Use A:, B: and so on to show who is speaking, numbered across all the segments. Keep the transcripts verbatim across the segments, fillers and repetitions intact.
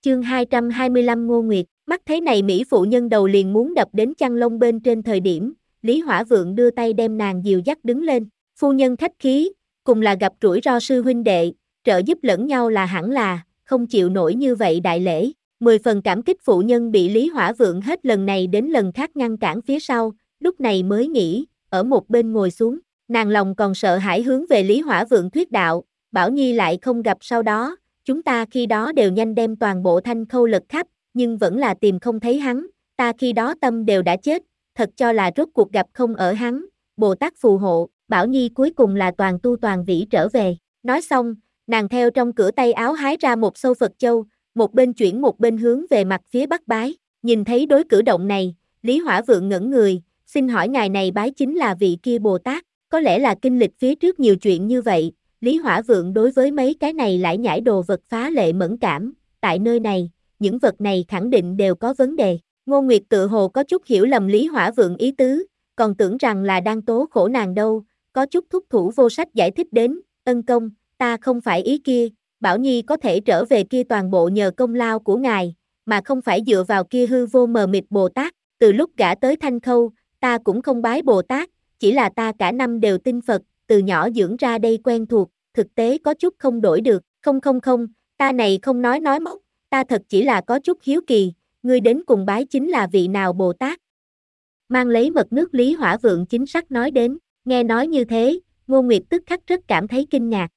A: Chương hai trăm hai mươi lăm Ngô Nguyệt, mắt thấy này mỹ phụ nhân đầu liền muốn đập đến chăn lông bên trên thời điểm, Lý Hỏa Vượng đưa tay đem nàng dìu dắt đứng lên, phu nhân khách khí, cùng là gặp rủi ro sư huynh đệ, trợ giúp lẫn nhau là hẳn là, không chịu nổi như vậy đại lễ, mười phần cảm kích phụ nhân bị Lý Hỏa Vượng hết lần này đến lần khác ngăn cản phía sau, lúc này mới nghĩ, ở một bên ngồi xuống, nàng lòng còn sợ hãi hướng về Lý Hỏa Vượng thuyết đạo, Bảo Nhi lại không gặp sau đó. Chúng ta khi đó đều nhanh đem toàn bộ Thanh Khâu lật khắp, nhưng vẫn là tìm không thấy hắn, ta khi đó tâm đều đã chết, thật cho là rốt cuộc gặp không ở hắn, Bồ Tát phù hộ, Bảo Nhi cuối cùng là toàn tu toàn vĩ trở về. Nói xong, nàng theo trong cửa tay áo hái ra một xâu Phật châu, một bên chuyển một bên hướng về mặt phía bắc bái, nhìn thấy đối cử động này, Lý Hỏa Vượng ngẩn người, xin hỏi ngài này bái chính là vị kia Bồ Tát, có lẽ là kinh lịch phía trước nhiều chuyện như vậy. Lý Hỏa Vượng đối với mấy cái này lải nhải đồ vật phá lệ mẫn cảm, tại nơi này, những vật này khẳng định đều có vấn đề. Ngô Nguyệt tự hồ có chút hiểu lầm Lý Hỏa Vượng ý tứ, còn tưởng rằng là đang tố khổ nàng đâu, có chút thúc thủ vô sách giải thích đến, ân công, ta không phải ý kia, Bảo Nhi có thể trở về kia toàn bộ nhờ công lao của ngài, mà không phải dựa vào kia hư vô mờ mịt Bồ Tát, từ lúc gả tới Thanh Khâu, ta cũng không bái Bồ Tát, chỉ là ta cả năm đều tin Phật, từ nhỏ dưỡng ra đây quen thuộc, thực tế có chút không đổi được, không không không, ta này không nói nói móc, ta thật chỉ là có chút hiếu kỳ, ngươi đến cùng bái chính là vị nào Bồ Tát. Mang lấy mật nước Lý Hỏa Vượng chính xác nói đến, nghe nói như thế, Ngô Nguyệt tức khắc rất cảm thấy kinh ngạc.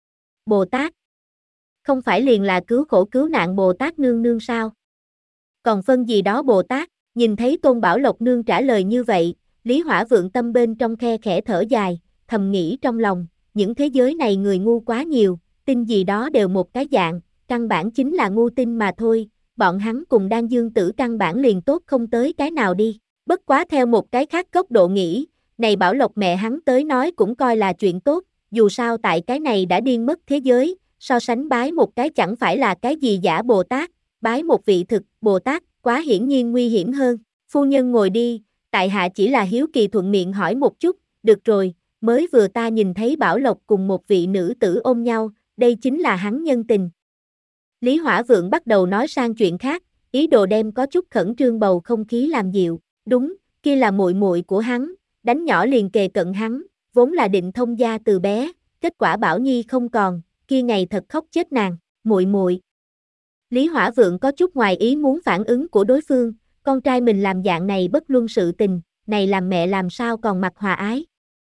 A: Bồ Tát? Không phải liền là cứu khổ cứu nạn Bồ Tát nương nương sao? Còn phân gì đó Bồ Tát, nhìn thấy Tôn Bảo Lộc nương trả lời như vậy, Lý Hỏa Vượng tâm bên trong khe khẽ thở dài, thầm nghĩ trong lòng, những thế giới này người ngu quá nhiều, tin gì đó đều một cái dạng, căn bản chính là ngu tin mà thôi, bọn hắn cùng Đan Dương Tử căn bản liền tốt không tới cái nào đi, bất quá theo một cái khác góc độ nghĩ, này Bảo Lộc mẹ hắn tới nói cũng coi là chuyện tốt, dù sao tại cái này đã điên mất thế giới, so sánh bái một cái chẳng phải là cái gì giả Bồ Tát, bái một vị thực Bồ Tát, quá hiển nhiên nguy hiểm hơn, phu nhân ngồi đi, tại hạ chỉ là hiếu kỳ thuận miệng hỏi một chút, được rồi. Mới vừa ta nhìn thấy Bảo Lộc cùng một vị nữ tử ôm nhau, đây chính là hắn nhân tình. Lý Hỏa Vượng bắt đầu nói sang chuyện khác, ý đồ đem có chút khẩn trương bầu không khí làm dịu. Đúng, kia là muội muội của hắn, đánh nhỏ liền kề cận hắn, vốn là định thông gia từ bé, kết quả Bảo Nhi không còn, kia ngày thật khóc chết nàng, muội muội. Lý Hỏa Vượng có chút ngoài ý muốn phản ứng của đối phương, con trai mình làm dạng này bất luân sự tình, này làm mẹ làm sao còn mặc hòa ái.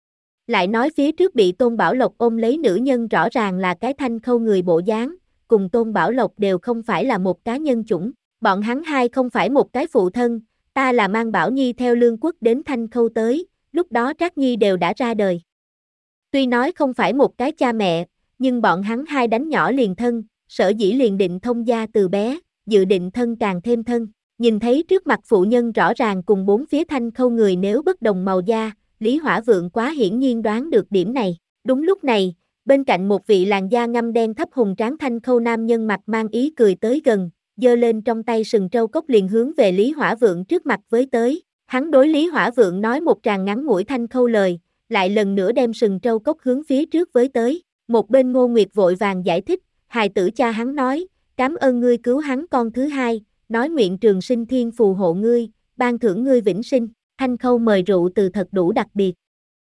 A: Lại nói phía trước bị Tôn Bảo Lộc ôm lấy nữ nhân rõ ràng là cái Thanh Khâu người bộ dáng, cùng Tôn Bảo Lộc đều không phải là một cá nhân chủng, bọn hắn hai không phải một cái phụ thân, ta là mang Bảo Nhi theo Lương Quốc đến Thanh Khâu tới, lúc đó Trác Nhi đều đã ra đời. Tuy nói không phải một cái cha mẹ, nhưng bọn hắn hai đánh nhỏ liền thân, sở dĩ liền định thông gia từ bé, dự định thân càng thêm thân, nhìn thấy trước mặt phụ nhân rõ ràng cùng bốn phía Thanh Khâu người nếu bất đồng màu da, Lý Hỏa Vượng quá hiển nhiên đoán được điểm này. Đúng lúc này, bên cạnh một vị làn da ngăm đen thấp hùng tráng Thanh Khâu nam nhân mặt mang ý cười tới gần, giơ lên trong tay sừng trâu cốc liền hướng về Lý Hỏa Vượng trước mặt với tới. Hắn đối Lý Hỏa Vượng nói một tràng ngắn ngủi Thanh Khâu lời, lại lần nữa đem sừng trâu cốc hướng phía trước với tới. Một bên Ngô Nguyệt vội vàng giải thích, hài tử cha hắn nói, cảm ơn ngươi cứu hắn con thứ hai, nói nguyện trường sinh thiên phù hộ ngươi, ban thưởng ngươi vĩnh sinh. Thanh Khâu mời rượu từ thật đủ đặc biệt.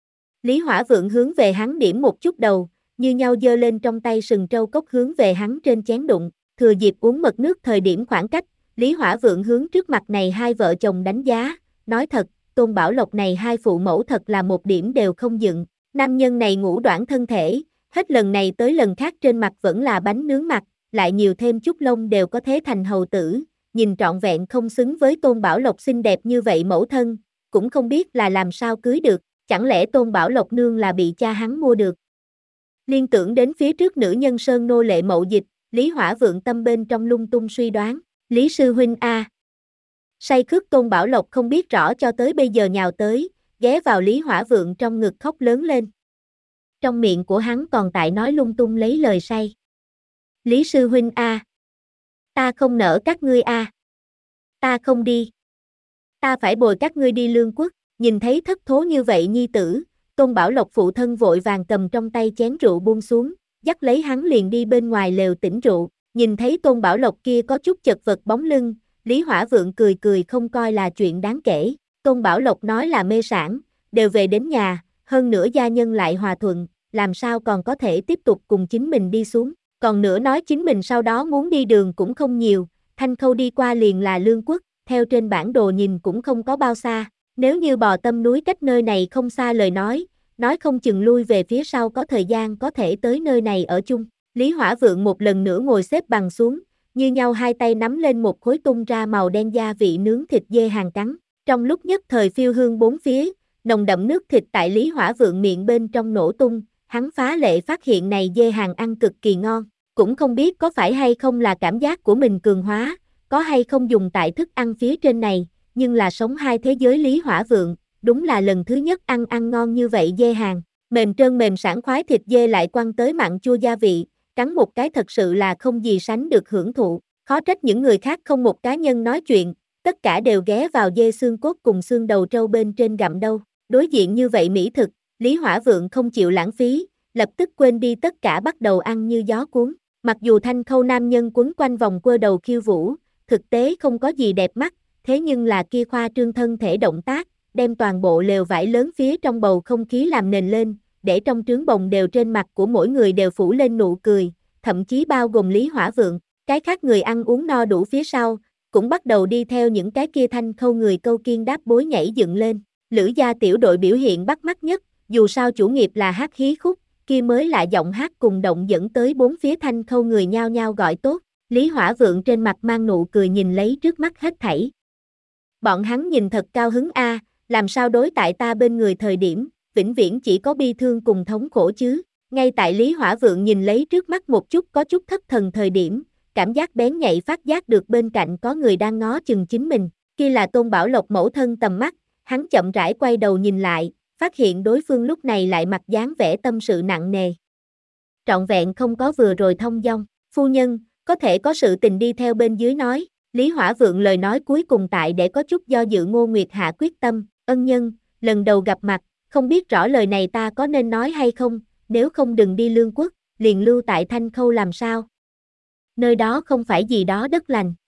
A: Lý Hỏa Vượng hướng về hắn điểm một chút đầu, như nhau giơ lên trong tay sừng trâu cốc hướng về hắn trên chén đụng, thừa dịp uống mật nước thời điểm khoảng cách, Lý Hỏa Vượng hướng trước mặt này hai vợ chồng đánh giá, nói thật, Tôn Bảo Lộc này hai phụ mẫu thật là một điểm đều không dựng, nam nhân này ngũ đoản thân thể, hết lần này tới lần khác trên mặt vẫn là bánh nướng mặt, lại nhiều thêm chút lông đều có thế thành hầu tử, nhìn trọn vẹn không xứng với Tôn Bảo Lộc xinh đẹp như vậy mẫu thân. Cũng không biết là làm sao cưới được, chẳng lẽ Tôn Bảo Lộc nương là bị cha hắn mua được. Liên tưởng đến phía trước nữ nhân sơn nô lệ mậu dịch, Lý Hỏa Vượng tâm bên trong lung tung suy đoán, Lý sư huynh a. Say khước Tôn Bảo Lộc không biết rõ cho tới bây giờ nhào tới, ghé vào Lý Hỏa Vượng trong ngực khóc lớn lên. Trong miệng của hắn còn tại nói lung tung lấy lời say. Lý sư huynh a. Ta không nỡ các ngươi a. Ta không đi. Ta phải bồi các ngươi đi Lương Quốc, nhìn thấy thất thố như vậy nhi tử, Tôn Bảo Lộc phụ thân vội vàng cầm trong tay chén rượu buông xuống, dắt lấy hắn liền đi bên ngoài lều tỉnh rượu, Nhìn thấy Tôn Bảo Lộc kia có chút chật vật bóng lưng, Lý Hỏa Vượng cười cười không coi là chuyện đáng kể. Tôn Bảo Lộc nói là mê sản, đều về đến nhà, hơn nữa gia nhân lại hòa thuận, làm sao còn có thể tiếp tục cùng chính mình đi xuống. Còn nữa nói chính mình sau đó muốn đi đường cũng không nhiều, Thanh Khâu đi qua liền là Lương Quốc, theo trên bản đồ nhìn cũng không có bao xa. Nếu như Bò Tâm núi cách nơi này không xa lời nói, nói không chừng lui về phía sau có thời gian có thể tới nơi này ở chung. Lý Hỏa Vượng một lần nữa ngồi xếp bằng xuống, như nhau hai tay nắm lên một khối tung ra màu đen gia vị nướng thịt dê hàng cắn. Trong lúc nhất thời phiêu hương bốn phía, nồng đậm nước thịt tại Lý Hỏa Vượng miệng bên trong nổ tung, hắn phá lệ phát hiện này dê hàng ăn cực kỳ ngon, cũng không biết có phải hay không là cảm giác của mình cường hóa, có hay không dùng tại thức ăn phía trên này, nhưng là sống hai thế giới Lý Hỏa Vượng, đúng là lần thứ nhất ăn ăn ngon như vậy dê hàng, mềm trơn mềm sảng khoái thịt dê lại quăng tới mặn chua gia vị, cắn một cái thật sự là không gì sánh được hưởng thụ, khó trách những người khác không một cá nhân nói chuyện, tất cả đều ghé vào dê xương cốt cùng xương đầu trâu bên trên gặm đâu, đối diện như vậy mỹ thực, Lý Hỏa Vượng không chịu lãng phí, lập tức quên đi tất cả bắt đầu ăn như gió cuốn, mặc dù Thanh Khâu nam nhân quấn quanh vòng quơ đầu khiêu vũ, thực tế không có gì đẹp mắt, thế nhưng là kia khoa trương thân thể động tác, đem toàn bộ lều vải lớn phía trong bầu không khí làm nền lên, để trong trướng bồng đều trên mặt của mỗi người đều phủ lên nụ cười, thậm chí bao gồm Lý Hỏa Vượng, cái khác người ăn uống no đủ phía sau, cũng bắt đầu đi theo những cái kia Thanh Khâu người câu kiên đáp bối nhảy dựng lên, Lữ gia tiểu đội biểu hiện bắt mắt nhất, dù sao chủ nghiệp là hát hí khúc, kia mới là giọng hát cùng động dẫn tới bốn phía Thanh Khâu người nhao nhao gọi tốt, Lý Hỏa Vượng trên mặt mang nụ cười nhìn lấy trước mắt hết thảy. Bọn hắn nhìn thật cao hứng a, làm sao đối tại ta bên người thời điểm, vĩnh viễn chỉ có bi thương cùng thống khổ chứ. Ngay tại Lý Hỏa Vượng nhìn lấy trước mắt một chút có chút thất thần thời điểm, cảm giác bén nhạy phát giác được bên cạnh có người đang ngó chừng chính mình, kia là Tôn Bảo Lộc mẫu thân tầm mắt, hắn chậm rãi quay đầu nhìn lại, phát hiện đối phương lúc này lại mặt dáng vẻ tâm sự nặng nề. Trọn vẹn không có vừa rồi thông dong, phu nhân, có thể có sự tình đi theo bên dưới nói, Lý Hỏa Vượng lời nói cuối cùng tại để có chút do dự Ngô Nguyệt hạ quyết tâm, ân nhân, lần đầu gặp mặt, không biết rõ lời này ta có nên nói hay không, nếu không đừng đi Lương Quốc, liền lưu tại Thanh Khâu làm sao. Nơi đó không phải gì đó đất lành,